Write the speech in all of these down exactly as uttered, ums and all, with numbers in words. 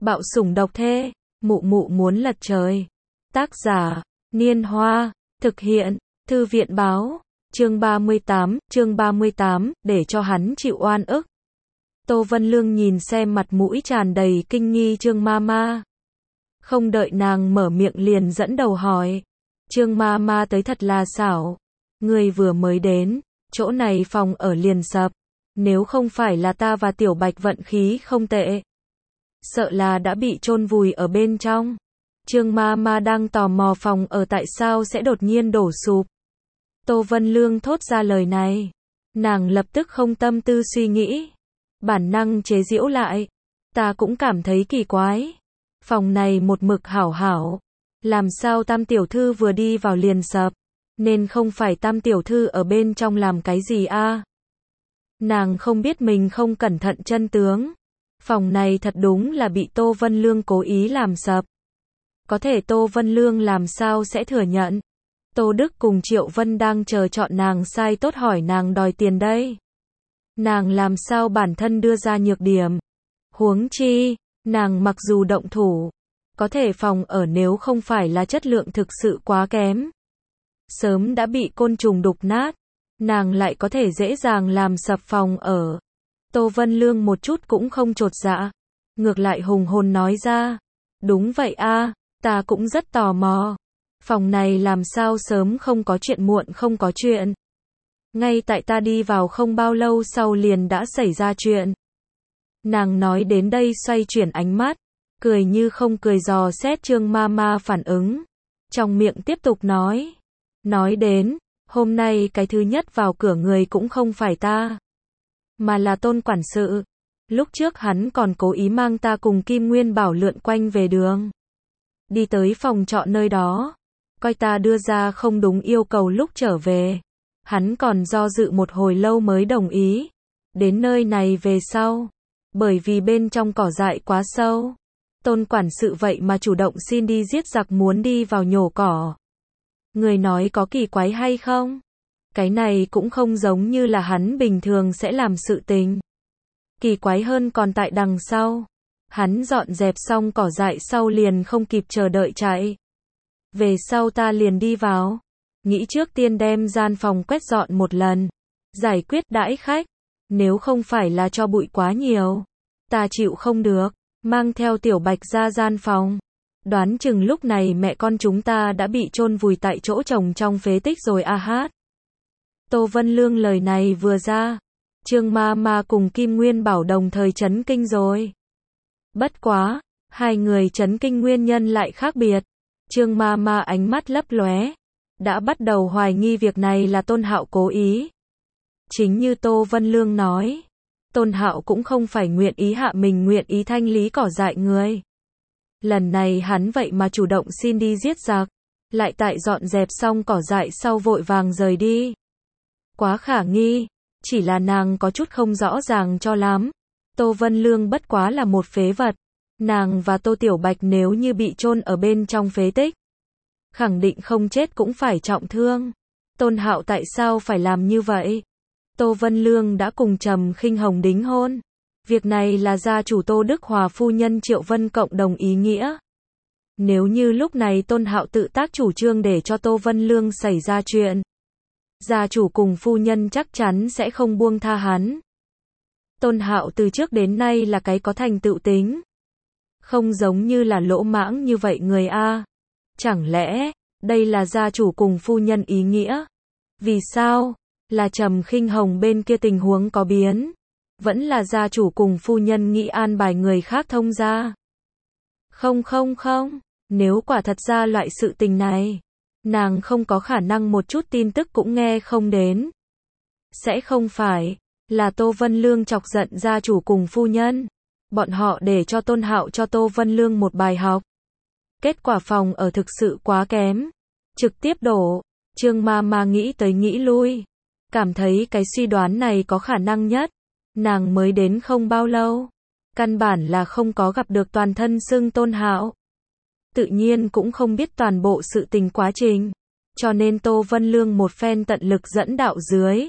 Bạo sủng độc thê, mụ mụ muốn lật trời. Tác giả, Niên Hoa, thực hiện, Thư viện báo, chương ba mươi tám, chương ba mươi tám, để cho hắn chịu oan ức. Tô Vân Lương nhìn xem mặt mũi tràn đầy kinh nghi Trương Mama. Không đợi nàng mở miệng liền dẫn đầu hỏi. Trương Mama tới thật là xảo. Người vừa mới đến, chỗ này phòng ở liền sập. Nếu không phải là ta và Tiểu Bạch vận khí không tệ, sợ là đã bị chôn vùi ở bên trong. Trương Mama đang tò mò phòng ở tại sao sẽ đột nhiên đổ sụp. Tô Vân Lương thốt ra lời này. Nàng lập tức không tâm tư suy nghĩ. Bản năng chế giễu lại. Ta cũng cảm thấy kỳ quái. Phòng này một mực hảo hảo. Làm sao Tam tiểu thư vừa đi vào liền sập. Nên không phải Tam tiểu thư ở bên trong làm cái gì a? À? Nàng không biết mình không cẩn thận chân tướng. Phòng này thật đúng là bị Tô Vân Lương cố ý làm sập. Có thể Tô Vân Lương làm sao sẽ thừa nhận. Tô Đức cùng Triệu Vân đang chờ chọn nàng sai tốt hỏi nàng đòi tiền đây. Nàng làm sao bản thân đưa ra nhược điểm. Huống chi, nàng mặc dù động thủ, có thể phòng ở nếu không phải là chất lượng thực sự quá kém, sớm đã bị côn trùng đục nát. Nàng lại có thể dễ dàng làm sập phòng ở. Tô Vân Lương một chút cũng không chột dạ. Ngược lại hùng hồn nói ra. Đúng vậy a, ta cũng rất tò mò. Phòng này làm sao sớm không có chuyện muộn không có chuyện. Ngay tại ta đi vào không bao lâu sau liền đã xảy ra chuyện. Nàng nói đến đây xoay chuyển ánh mắt, cười như không cười dò xét Trương Mama phản ứng. Trong miệng tiếp tục nói. Nói đến, hôm nay cái thứ nhất vào cửa người cũng không phải ta, mà là Tôn quản sự. Lúc trước hắn còn cố ý mang ta cùng Kim Nguyên Bảo lượn quanh về đường. Đi tới phòng trọ nơi đó. Coi ta đưa ra không đúng yêu cầu lúc trở về. Hắn còn do dự một hồi lâu mới đồng ý. Đến nơi này về sau. Bởi vì bên trong cỏ dại quá sâu. Tôn quản sự vậy mà chủ động xin đi giết giặc muốn đi vào nhổ cỏ. Người nói có kỳ quái hay không? Cái này cũng không giống như là hắn bình thường sẽ làm sự tình. Kỳ quái hơn còn tại đằng sau. Hắn dọn dẹp xong cỏ dại sau liền không kịp chờ đợi chạy. Về sau ta liền đi vào. Nghĩ trước tiên đem gian phòng quét dọn một lần. Giải quyết đãi khách. Nếu không phải là cho bụi quá nhiều. Ta chịu không được. Mang theo Tiểu Bạch ra gian phòng. Đoán chừng lúc này mẹ con chúng ta đã bị chôn vùi tại chỗ chồng trong phế tích rồi a hát. Tô Vân Lương lời này vừa ra. Trương Mama cùng Kim Nguyên Bảo đồng thời chấn kinh rồi. Bất quá, hai người chấn kinh nguyên nhân lại khác biệt. Trương Mama ánh mắt lấp lóe, đã bắt đầu hoài nghi việc này là Tôn Hạo cố ý. Chính như Tô Vân Lương nói, Tôn Hạo cũng không phải nguyện ý hạ mình nguyện ý thanh lý cỏ dại người. Lần này hắn vậy mà chủ động xin đi giết giặc, lại tại dọn dẹp xong cỏ dại sau vội vàng rời đi. Quá khả nghi, chỉ là nàng có chút không rõ ràng cho lắm. Tô Vân Lương bất quá là một phế vật. Nàng và Tô Tiểu Bạch nếu như bị chôn ở bên trong phế tích, khẳng định không chết cũng phải trọng thương. Tôn Hạo tại sao phải làm như vậy? Tô Vân Lương đã cùng Trầm Khinh Hồng đính hôn. Việc này là gia chủ Tô Đức Hòa phu nhân Triệu Vân cộng đồng ý nghĩa. Nếu như lúc này Tôn Hạo tự tác chủ trương để cho Tô Vân Lương xảy ra chuyện, gia chủ cùng phu nhân chắc chắn sẽ không buông tha hắn. Tôn Hạo từ trước đến nay là cái có thành tựu tính. Không giống như là lỗ mãng như vậy người a. Chẳng lẽ, đây là gia chủ cùng phu nhân ý nghĩa? Vì sao? Là Trầm Khinh Hồng bên kia tình huống có biến? Vẫn là gia chủ cùng phu nhân nghĩ an bài người khác thông gia? Không không không, nếu quả thật ra loại sự tình này, nàng không có khả năng một chút tin tức cũng nghe không đến. Sẽ không phải là Tô Vân Lương chọc giận gia chủ cùng phu nhân. Bọn họ để cho Tôn Hạo cho Tô Vân Lương một bài học. Kết quả phòng ở thực sự quá kém. Trực tiếp đổ. Trương Mama nghĩ tới nghĩ lui. Cảm thấy cái suy đoán này có khả năng nhất. Nàng mới đến không bao lâu. Căn bản là không có gặp được toàn thân xưng Tôn Hạo. Tự nhiên cũng không biết toàn bộ sự tình quá trình. Cho nên Tô Vân Lương một phen tận lực dẫn đạo dưới.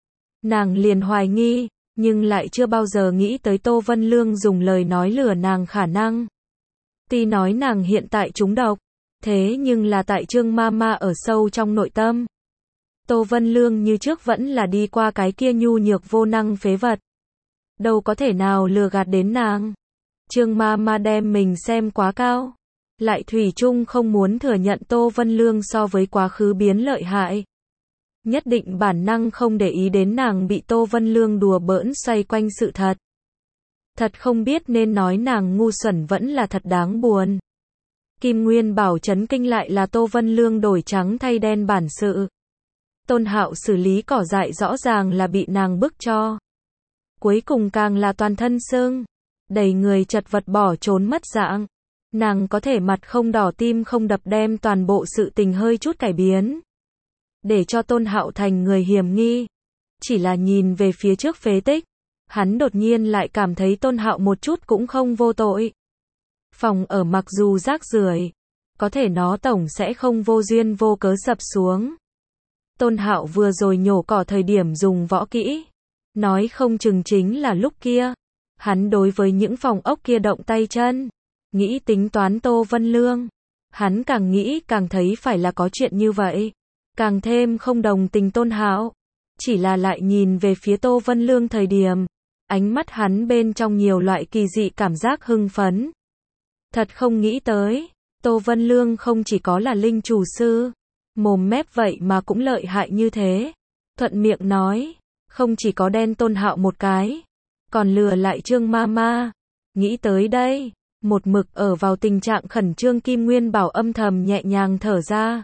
Nàng liền hoài nghi, nhưng lại chưa bao giờ nghĩ tới Tô Vân Lương dùng lời nói lừa nàng khả năng. Tuy nói nàng hiện tại trúng độc, thế nhưng là tại Trương Mama ở sâu trong nội tâm. Tô Vân Lương như trước vẫn là đi qua cái kia nhu nhược vô năng phế vật. Đâu có thể nào lừa gạt đến nàng. Trương Mama đem mình xem quá cao. Lại thủy chung không muốn thừa nhận Tô Vân Lương so với quá khứ biến lợi hại. Nhất định bản năng không để ý đến nàng bị Tô Vân Lương đùa bỡn xoay quanh sự thật. Thật không biết nên nói nàng ngu xuẩn vẫn là thật đáng buồn. Kim Nguyên Bảo chấn kinh lại là Tô Vân Lương đổi trắng thay đen bản sự. Tôn Hạo xử lý cỏ dại rõ ràng là bị nàng bức cho. Cuối cùng càng là toàn thân sưng, đầy người chật vật bỏ trốn mất dạng. Nàng có thể mặt không đỏ tim không đập đem toàn bộ sự tình hơi chút cải biến. Để cho Tôn Hạo thành người hiểm nghi. Chỉ là nhìn về phía trước phế tích. Hắn đột nhiên lại cảm thấy Tôn Hạo một chút cũng không vô tội. Phòng ở mặc dù rác rưởi, có thể nó tổng sẽ không vô duyên vô cớ sập xuống. Tôn Hạo vừa rồi nhổ cỏ thời điểm dùng võ kỹ. Nói không chừng chính là lúc kia. Hắn đối với những phòng ốc kia động tay chân. Nghĩ tính toán Tô Vân Lương. Hắn càng nghĩ càng thấy phải là có chuyện như vậy. Càng thêm không đồng tình Tôn Hạo. Chỉ là lại nhìn về phía Tô Vân Lương thời điểm. Ánh mắt hắn bên trong nhiều loại kỳ dị cảm giác hưng phấn. Thật không nghĩ tới. Tô Vân Lương không chỉ có là linh chủ sư. Mồm mép vậy mà cũng lợi hại như thế. Thuận miệng nói. Không chỉ có đen Tôn Hạo một cái. Còn lừa lại Trương Mama. Nghĩ tới đây. Một mực ở vào tình trạng khẩn trương Kim Nguyên Bảo âm thầm nhẹ nhàng thở ra.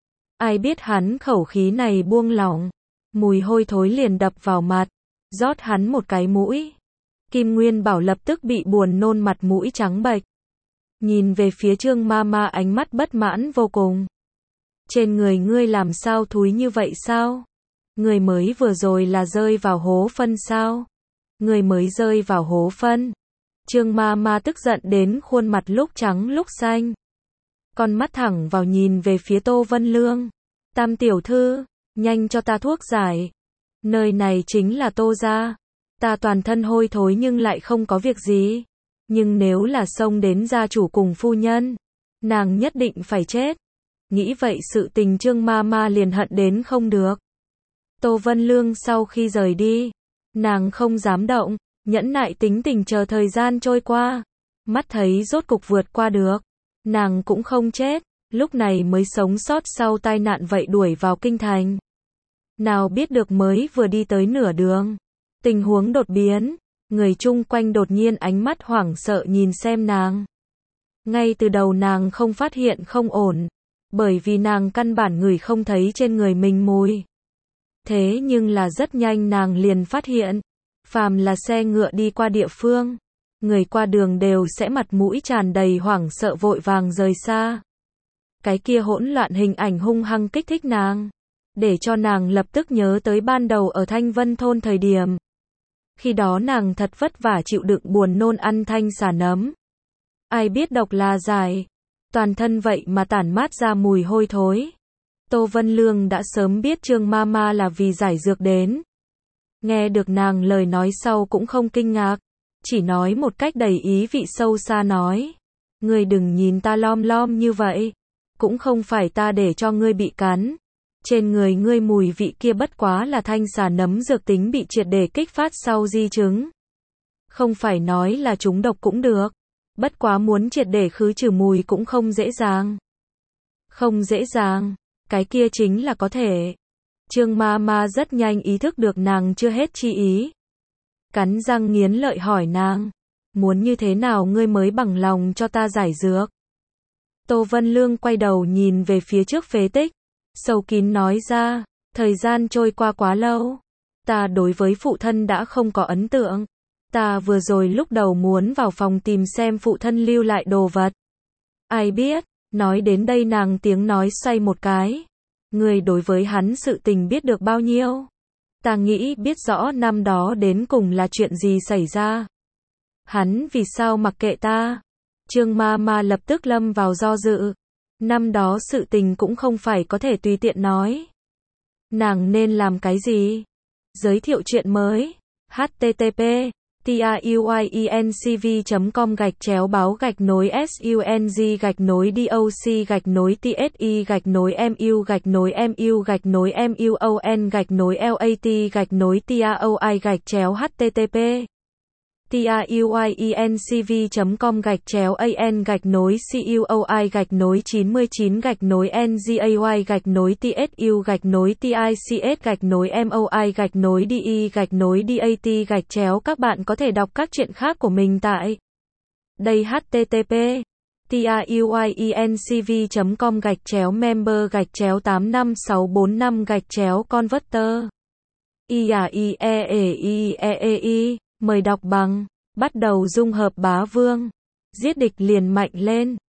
Ai biết hắn khẩu khí này buông lỏng. Mùi hôi thối liền đập vào mặt. Rót hắn một cái mũi. Kim Nguyên Bảo lập tức bị buồn nôn mặt mũi trắng bệch. Nhìn về phía Trương Mama ánh mắt bất mãn vô cùng. Trên người ngươi làm sao thúi như vậy sao? Người mới vừa rồi là rơi vào hố phân sao? Người mới rơi vào hố phân. Trương Mama tức giận đến khuôn mặt lúc trắng lúc xanh. Con mắt thẳng vào nhìn về phía Tô Vân Lương. Tam tiểu thư, nhanh cho ta thuốc giải. Nơi này chính là Tô gia. Ta toàn thân hôi thối nhưng lại không có việc gì. Nhưng nếu là xông đến gia chủ cùng phu nhân, nàng nhất định phải chết. Nghĩ vậy sự tình Trương Mama liền hận đến không được. Tô Vân Lương sau khi rời đi, nàng không dám động, nhẫn nại tính tình chờ thời gian trôi qua. Mắt thấy rốt cục vượt qua được, nàng cũng không chết, lúc này mới sống sót sau tai nạn vậy đuổi vào kinh thành. Nào biết được mới vừa đi tới nửa đường, tình huống đột biến, người chung quanh đột nhiên ánh mắt hoảng sợ nhìn xem nàng. Ngay từ đầu nàng không phát hiện không ổn, bởi vì nàng căn bản ngửi không thấy trên người mình mùi. Thế nhưng là rất nhanh nàng liền phát hiện, phàm là xe ngựa đi qua địa phương, người qua đường đều sẽ mặt mũi tràn đầy hoảng sợ vội vàng rời xa. Cái kia hỗn loạn hình ảnh hung hăng kích thích nàng, để cho nàng lập tức nhớ tới ban đầu ở Thanh Vân thôn thời điểm. Khi đó nàng thật vất vả chịu đựng buồn nôn ăn thanh xà nấm. Ai biết độc là giải, toàn thân vậy mà tản mát ra mùi hôi thối. Tô Vân Lương đã sớm biết Trương Mama là vì giải dược đến. Nghe được nàng lời nói sau cũng không kinh ngạc, chỉ nói một cách đầy ý vị sâu xa nói. Ngươi đừng nhìn ta lom lom như vậy, cũng không phải ta để cho ngươi bị cắn. Trên người ngươi mùi vị kia bất quá là thanh xà nấm dược tính bị triệt để kích phát sau di chứng. Không phải nói là chúng độc cũng được, bất quá muốn triệt để khứ trừ mùi cũng không dễ dàng. Không dễ dàng, cái kia chính là có thể. Trương Mama rất nhanh ý thức được nàng chưa hết chi ý. Cắn răng nghiến lợi hỏi nàng, muốn như thế nào ngươi mới bằng lòng cho ta giải dược? Tô Vân Lương quay đầu nhìn về phía trước phế tích, sâu kín nói ra, thời gian trôi qua quá lâu, ta đối với phụ thân đã không có ấn tượng. Ta vừa rồi lúc đầu muốn vào phòng tìm xem phụ thân lưu lại đồ vật. Ai biết, nói đến đây nàng tiếng nói xoay một cái. Người đối với hắn sự tình biết được bao nhiêu? Ta nghĩ biết rõ năm đó đến cùng là chuyện gì xảy ra. Hắn vì sao mặc kệ ta? Trương Mama lập tức lâm vào do dự. Năm đó sự tình cũng không phải có thể tùy tiện nói. Nàng nên làm cái gì? Giới thiệu chuyện mới. H T T P tuyencv.com gạch chéo báo gạch nối sung gạch nối doc gạch nối tsi gạch nối mu gạch nối mu gạch nối muon gạch nối lat gạch nối taoi gạch chéo http tuyencv.com gạch chéo an gạch nối cuoi gạch nối chín mươi chín gạch nối ngay gạch nối tsu gạch nối tics gạch nối moi gạch nối de gạch nối dat gạch chéo. Các bạn có thể đọc các truyện khác của mình tại đây http tuyencv.com gạch chéo member gạch chéo tám năm sáu bốn năm gạch chéo converter iaieeei. Mời đọc bằng. Bắt đầu dung hợp bá vương. Giết địch liền mạnh lên.